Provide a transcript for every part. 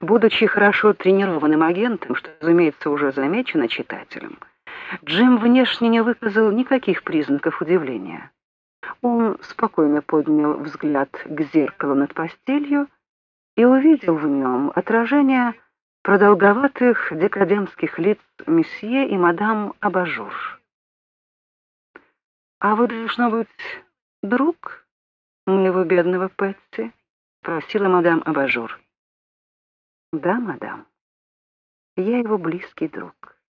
Будучи хорошо тренированным агентом, что, разумеется, уже замечено читателем, Джим внешне не выказал никаких признаков удивления. Он спокойно поднял взгляд к зеркалу над постелью и увидел в нем отражение продолговатых декадентских лиц месье и мадам Абажур. «А вы, должно быть, друг моего бедного Пэтти?» — просила мадам Абажур. «Да, мадам, я его близкий друг».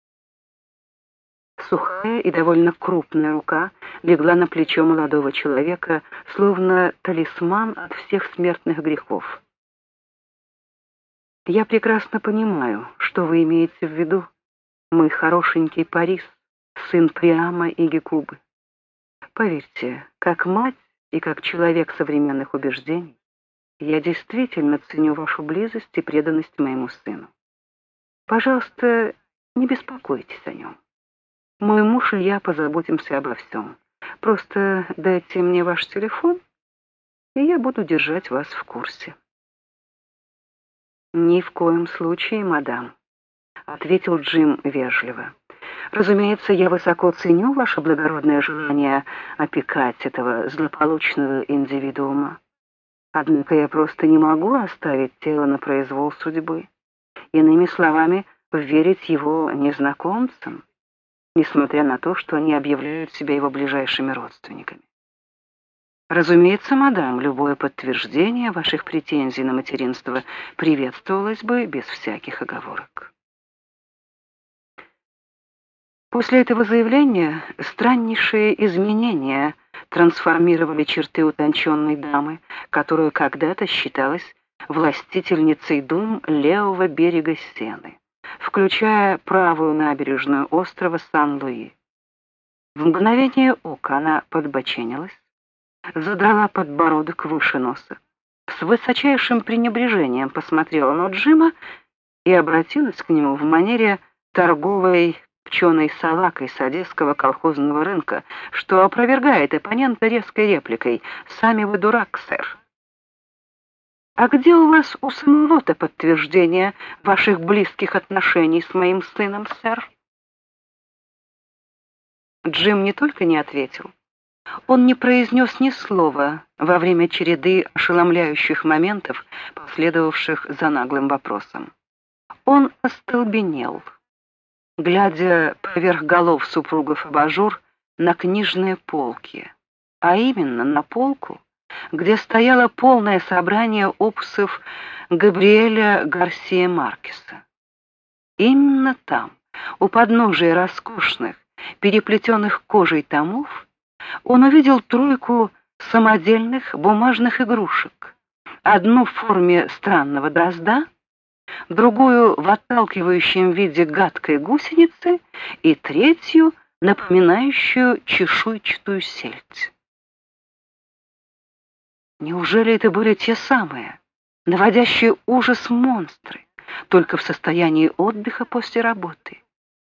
Сухая и довольно крупная рука легла на плечо молодого человека, словно талисман от всех смертных грехов. «Я прекрасно понимаю, что вы имеете в виду, мой хорошенький Парис, сын Приама и Гекубы. Поверьте, как мать и как человек современных убеждений, я действительно ценю вашу близость и преданность моему сыну. Пожалуйста, не беспокойтесь о нем. Мой муж и я позаботимся обо всем. Просто дайте мне ваш телефон, и я буду держать вас в курсе». «Ни в коем случае, мадам», — ответил Джим вежливо. «Разумеется, я высоко ценю ваше благородное желание опекать этого злополучного индивидуума. Однако я просто не могу оставить тело на произвол судьбы. Иными словами, верить его незнакомцам, несмотря на то, что они объявляют себя его ближайшими родственниками. Разумеется, мадам, любое подтверждение ваших претензий на материнство приветствовалось бы без всяких оговорок». После этого заявления страннейшие изменения трансформировали черты утонченной дамы, которая когда-то считалась властительницей дум левого берега Сены, включая правую набережную острова Сан-Луи. В мгновение ока она подбоченилась, задрала подбородок выше носа, с высочайшим пренебрежением посмотрела на Джима и обратилась к нему в манере торговой пченой салакой с одесского колхозного рынка, что опровергает оппонента резкой репликой: «Сами вы дурак, сэр». «А где у вас у самого-то подтверждение ваших близких отношений с моим сыном, сэр?» Джим не только не ответил, он не произнес ни слова во время череды ошеломляющих моментов, последовавших за наглым вопросом. Он остолбенел, глядя поверх голов супругов Абажур на книжные полки, а именно на полку, где стояло полное собрание опусов Габриэля Гарсия Маркеса. Именно там, у подножия роскошных, переплетенных кожей томов, он увидел тройку самодельных бумажных игрушек, одну в форме странного дрозда, другую в отталкивающем виде гадкой гусеницы и третью, напоминающую чешуйчатую сельдь. Неужели это были те самые, наводящие ужас монстры, только в состоянии отдыха после работы?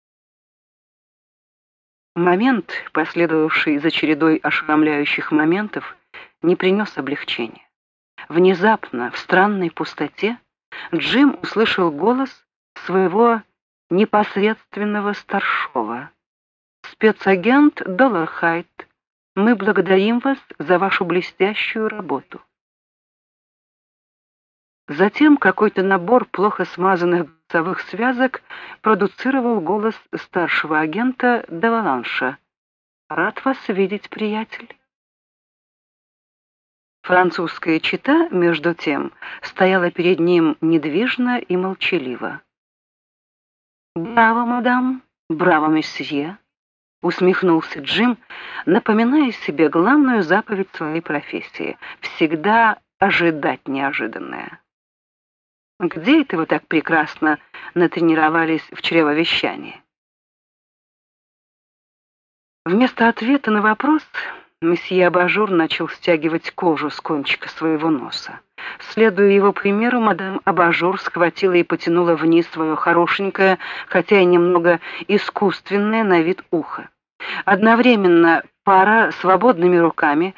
Момент, последовавший за чередой ошеломляющих моментов, не принес облегчения. Внезапно, в странной пустоте, Джим услышал голос своего непосредственного старшего. «Спецагент Доллархайт, мы благодарим вас за вашу блестящую работу». Затем какой-то набор плохо смазанных голосовых связок продуцировал голос старшего агента Деваланша. «Рад вас видеть, приятель». Французская чета, между тем, стояла перед ним недвижно и молчаливо. «Браво, мадам! Браво, месье!» — усмехнулся Джим, напоминая себе главную заповедь своей профессии — всегда ожидать неожиданное. «Где это вы так прекрасно натренировались в чревовещании?» Вместо ответа на вопрос месье Абажур начал стягивать кожу с кончика своего носа. Следуя его примеру, мадам Абажур схватила и потянула вниз свое хорошенькое, хотя и немного искусственное на вид ухо. Одновременно пара свободными руками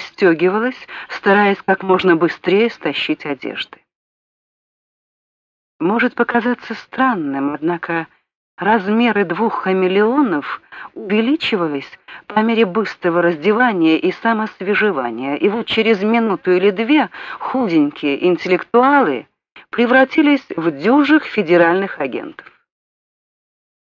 расстегивалась, стараясь как можно быстрее стащить одежды. Может показаться странным, однако размеры двух хамелеонов увеличивались по мере быстрого раздевания и самосвежевания, и вот через минуту или две худенькие интеллектуалы превратились в дюжих федеральных агентов.